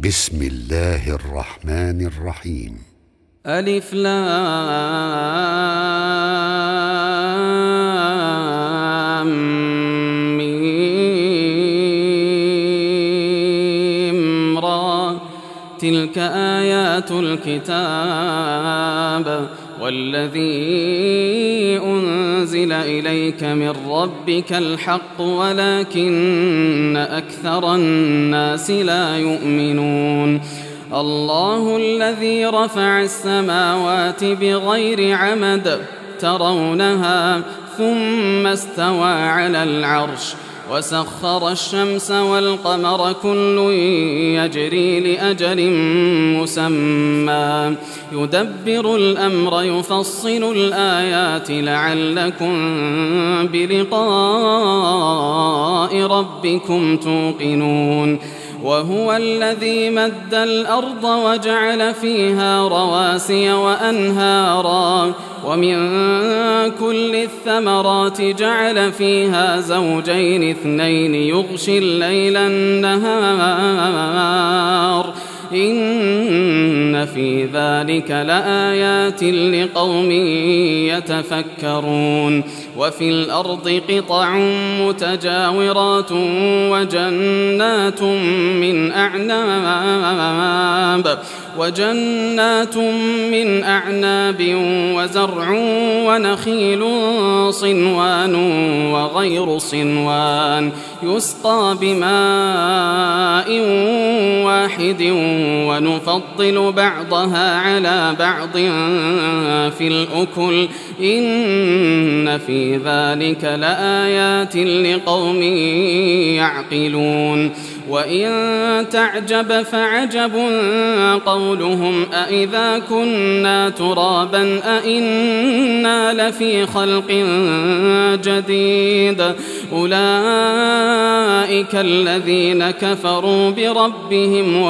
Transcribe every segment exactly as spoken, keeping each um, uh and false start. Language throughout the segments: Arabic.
بسم الله الرحمن الرحيم. ألف لام ميم را، تلك آيات الكتاب والذي أنزل إليك من ربك الحق ولكن أكثر الناس لا يؤمنون. الله الذي رفع السماوات بغير عمد ترونها ثم استوى على العرش وسخر الشمس والقمر كل يجري لأجل مسمى يدبر الأمر يفصل الآيات لعلكم بلقاء ربكم توقنون. وهو الذي مد الأرض وجعل فيها رواسي وأنهارا ومن كل الثمرات جعل فيها زوجين اثنين يغشي الليل النهار إن في ذلك لآيات لقوم يتفكرون. وفي الأرض قطع متجاورات وجنات من أعناب وجنات من أعناب وزرع ونخيل صنوان وغير صنوان يسقى بماء واحد ونفضل بعضها على بعض في الأكل إن في ذلك لآيات لقوم يعقلون. وإن تعجب فعجب قولهم أإذا كنا ترابا أإنا لفي خلق جديد أولئك الذين كفروا بربهم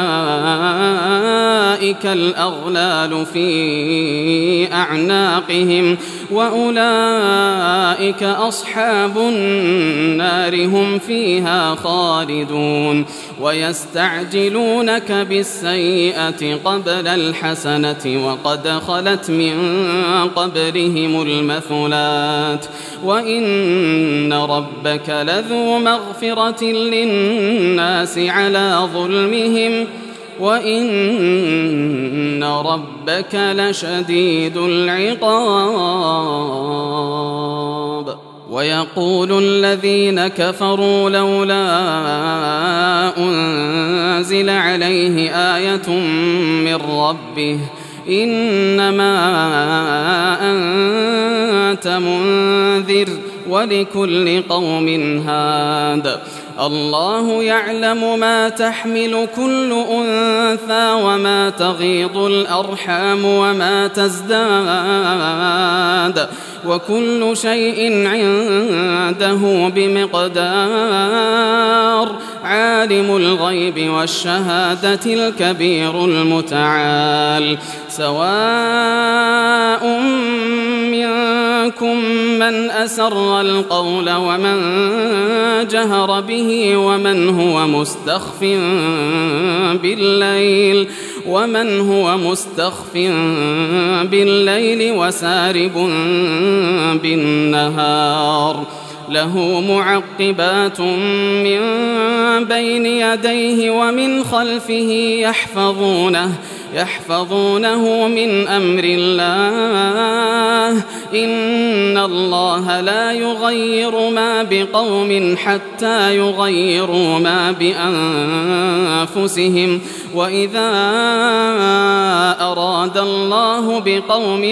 وأولئك الأغلال في أعناقهم وأولئك أصحاب النار هم فيها خالدون. ويستعجلونك بالسيئة قبل الحسنة وقد خلت من قبلهم المثلات وإن ربك لذو مغفرة للناس على ظلمهم وإن ربك لشديد العقاب. ويقول الذين كفروا لولا أنزل عليه آية من ربه إنما أنت منذر ولكل قوم هاد الله يعلم ما تحمل كل أنثى وما تغيض الأرحام وما تزداد وكل شيء عنده بمقدار. عالم الغيب والشهادة الكبير المتعال. سواء منكم من أسر القول ومن جهر به ومن هو مستخف بالليل ومن هو مستخف بالليل وسارب بالنهار. له معقبات من بين يديه ومن خلفه يحفظونه يحفظونه من أمر الله إن الله لا يغير ما بقوم حتى يغيروا ما بأنفسهم وإذا أراد الله بقوم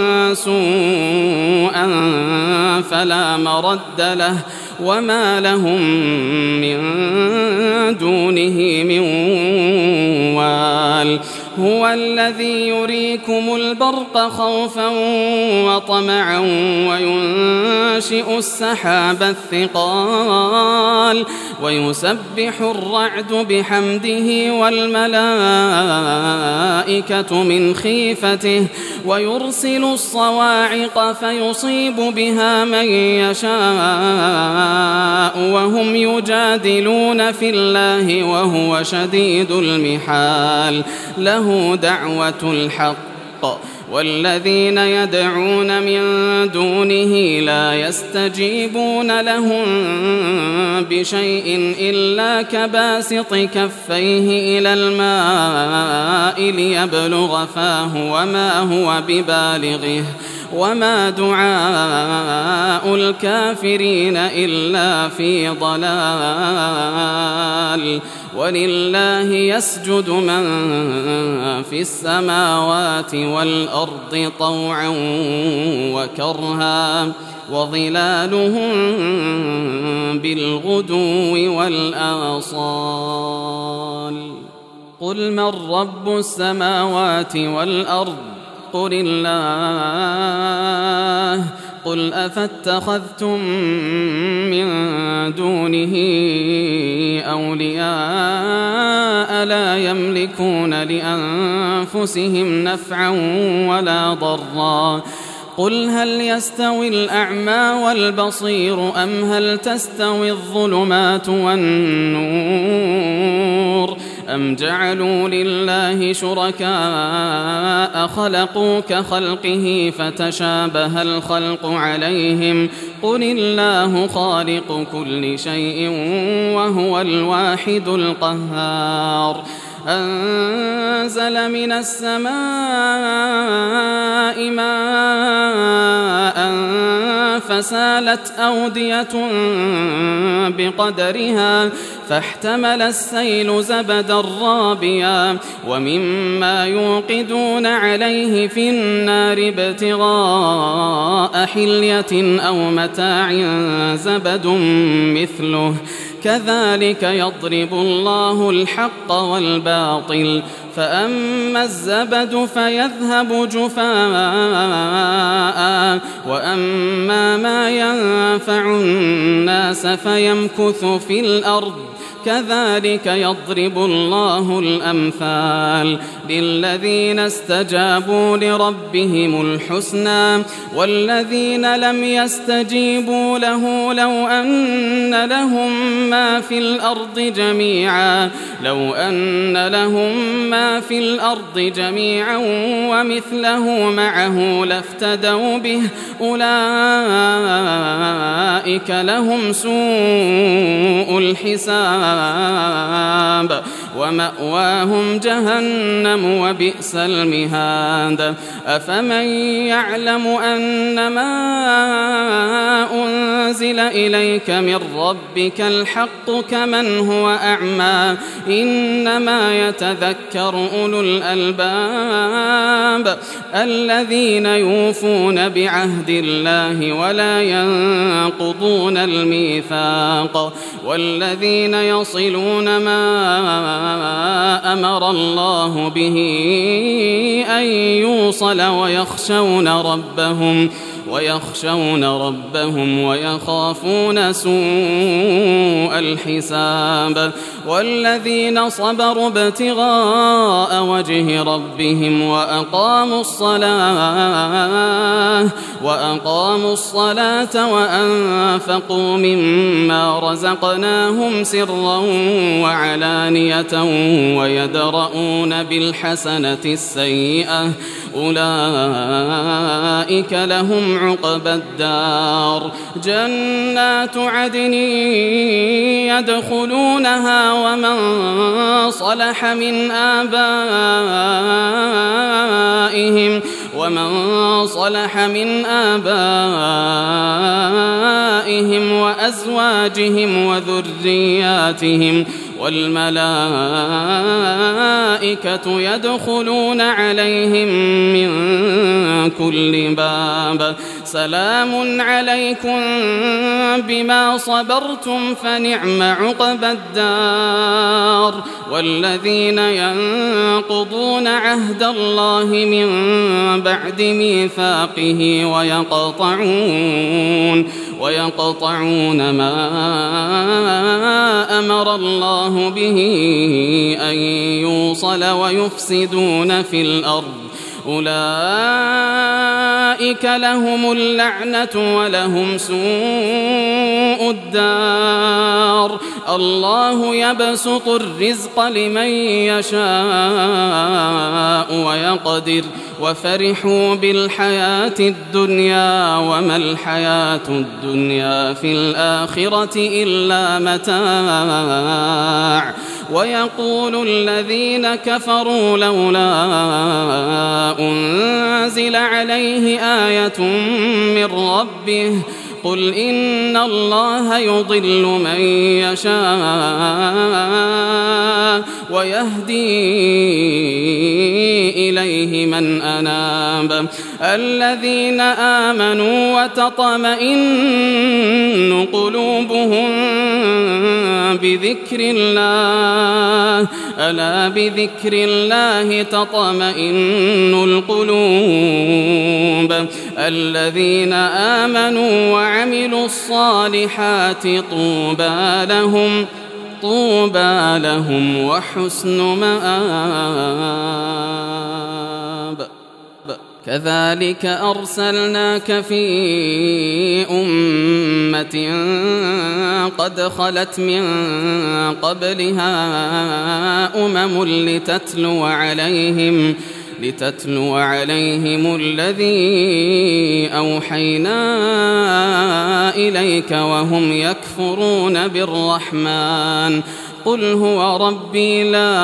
سوءا فلا مرد له وما لهم من دونه من وال. هو الذي يريكم البرق خوفا وطمعا وينشئ السحاب الثقال ويسبح الرعد بحمده والملائكة من خيفته ويرسل الصواعق فيصيب بها من يشاء وهم يجادلون في الله وهو شديد المحال له دعوة الحق والذين يدعون من دونه لا يستجيبون لهم بشيء إلا كباسط كفيه إلى الماء ليبلغ فاه وما هو ببالغه وما دعاء الكافرين إلا في ضلال ولله يسجد من في السماوات والأرض طوعا وكرها وظلالهم بالغدو والآصال قل من رب السماوات والأرض قل الله قل أفاتخذتم من دونه أولياء لا يملكون لأنفسهم نفعا ولا ضرا قل هل يستوي الأعمى والبصير أم هل تستوي الظلمات والنور أم جعلوا لله شركاء خلقوا كخلقه فتشابه الخلق عليهم قل الله خالق كل شيء وهو الواحد القهار أنزل من السماء ماء فسالت أودية بقدرها فاحتمل السيل زبدا رابيا ومما يوقدون عليه في النار ابتغاء حلية أو متاع زبد مثله كذلك يضرب الله الحق والباطل فأما الزبد فيذهب جفاء وأما ما ينفع الناس فيمكث في الأرض كذلك يضرب الله الأمثال للذين استجابوا لربهم الحسنى والذين لم يستجيبوا له لو أن لهم ما في الأرض جميعا لو أن لهم ما في الأرض جميعا ومثله معه لافتدوا به أولئك لهم سوء الحساب ومأواهم جهنم وبئس المهاد أفمن يعلم أنما أنزل إليك من ربك الحق كمن هو أعمى إنما يتذكر أولو الألباب الذين يوفون بعهد الله ولا ينقضون الميثاق والذين يصلون ما أمر الله به أن يوصل ويخشون ربهم ويخشون ربهم ويخافون سوء الحساب والذين صبروا ابتغاء وجه ربهم وأقاموا الصلاة وأقاموا الصلاة وأنفقوا مما رزقناهم سرا وعلانية ويدرؤون بالحسنة السيئة أولئك لهم عقبى الدار جنات عدن يدخلونها ومن صلح من آبائهم ومن صلح من آبائهم وأزواجهم وذرياتهم والملائكة يدخلون عليهم من كل باب سلام عليكم بما صبرتم فنعم عقبى الدار. والذين ينقضون عهد الله من بعد ميثاقه ويقطعون ويقطعون ما أمر الله به أن يوصل ويفسدون في الأرض أولئك لهم اللعنة ولهم سوء الدار. الله يبسط الرزق لمن يشاء ويقدر وفرحوا بالحياة الدنيا وما الحياة الدنيا في الآخرة إلا متاع. ويقول الذين كفروا لولا أنزل عليه آية من ربه قل إن الله يضل من يشاء ويهدي إليه من أناب. الذين آمنوا وتطمئن قلوبهم بذكر الله ألا بذكر الله تطمئن القلوب. الذين آمنوا وعملوا الصالحات طوبى لهم طوبى لهم وحسن مآب. كذلك أرسلناك في أمة قد خلت من قبلها أمم لتتلو عليهم لتتلو عليهم الذي أوحينا إليك وهم يكفرون بالرحمن قل هو ربي لا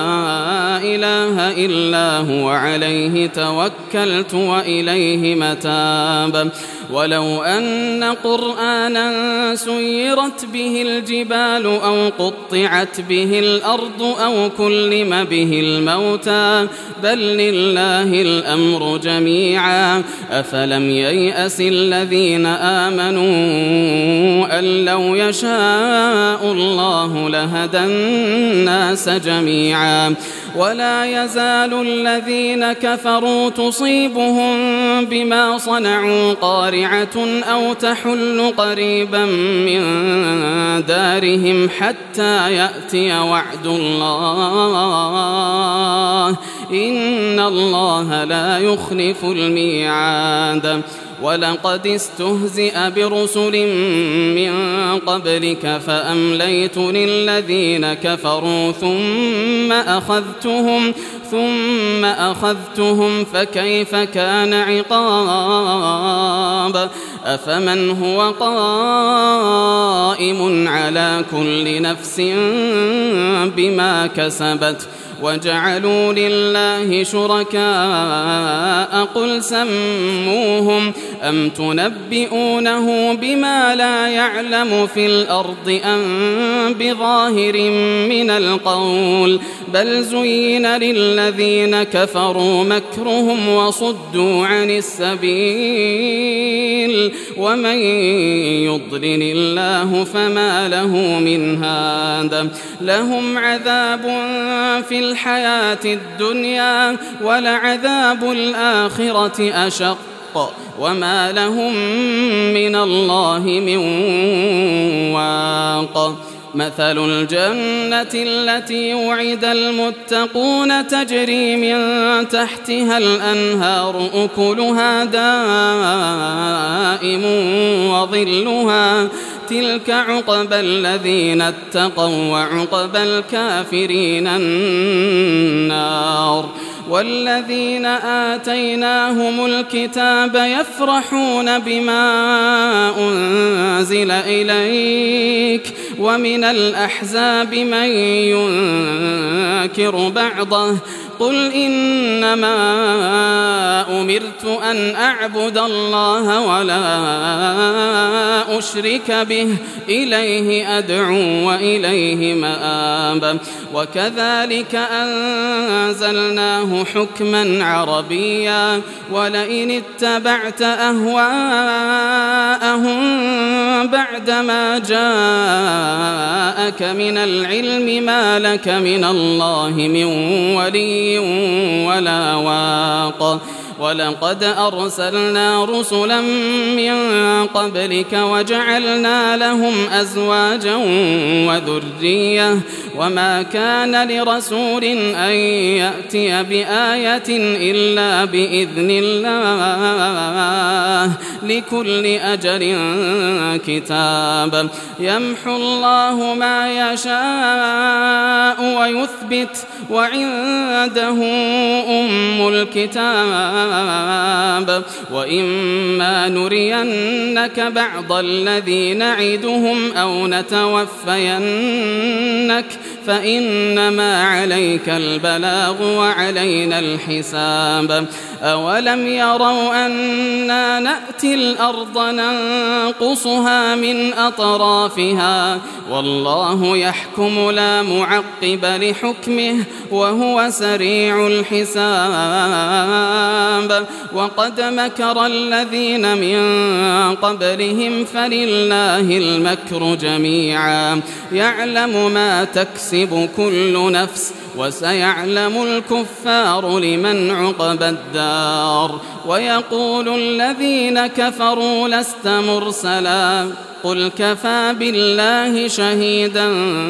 إله إلا هو عليه توكلت وإليه متاب. ولو أن قرآنا سيرت به الجبال أو قطعت به الأرض أو كلم به الموتى بل لله الأمر جميعا أفلم ييأس الذين آمنوا أن لو يشاء الله لهدى الناس جميعا. ولا يزال الذين كفروا تصيبهم بما صنعوا قارعة أو تحل قريبا من دارهم حتى يأتي وعد الله إن الله لا يخلف الميعاد. ولقد استهزئ برسل من قبلك فأمليت للذين كفروا ثم أخذتهم ثم أخذتهم فكيف كان عقاب. أفمن هو قائم على كل نفس بما كسبت وجعلوا لله شركاء قل سموهم أم تنبئونه بما لا يعلم في الأرض أم بظاهر من القول بل زين للذين كفروا مكرهم وصدوا عن السبيل ومن يضلل الله فما له من هاد. لهم عذاب في الحياة الدنيا ولعذاب الآخرة أشق وما لهم من الله من واق. مثل الجنة التي وعد المتقون تجري من تحتها الأنهار أكلها دائم وظلها تلك عقبى الذين اتقوا وعقبى الكافرين النار. والذين آتيناهم الكتاب يفرحون بما أنزل إليك ومن الأحزاب من ينكر بعضه قل إنما أمرت أن أعبد الله ولا أشرك به إليه أدعو وإليه مآب وكذلك أنزلناه حكما عربيا ولئن اتبعت أهواءهم بعدما جاءك من العلم ما لك من الله من ولي ولا واق ولقد أرسلنا رسلا من قبلك وجعلنا لهم أزواجا وذرية وما كان لرسول أن يأتي بآية إلا بإذن الله لكل أجل كتاب يمحو الله ما يشاء ويثبت وعنده أم الكتاب وإما نرينك بعض الذي نعدهم أو نتوفينك فإنما عليك البلاغ وعلينا الحساب أولم يروا أنا نأتي الأرض ننقصها من أطرافها والله يحكم لا معقب لحكمه وهو سريع الحساب وقد مكر الذين من قبلهم فلله المكر جميعا يعلم ما تكسب كل نفس وسيعلم الكفار لمن عقبى الدار ويقول الذين كفروا لست مرسلا قل كفى بالله شهيدا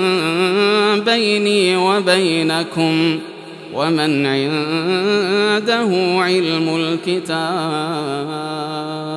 بيني وبينكم ومن عنده علم الكتاب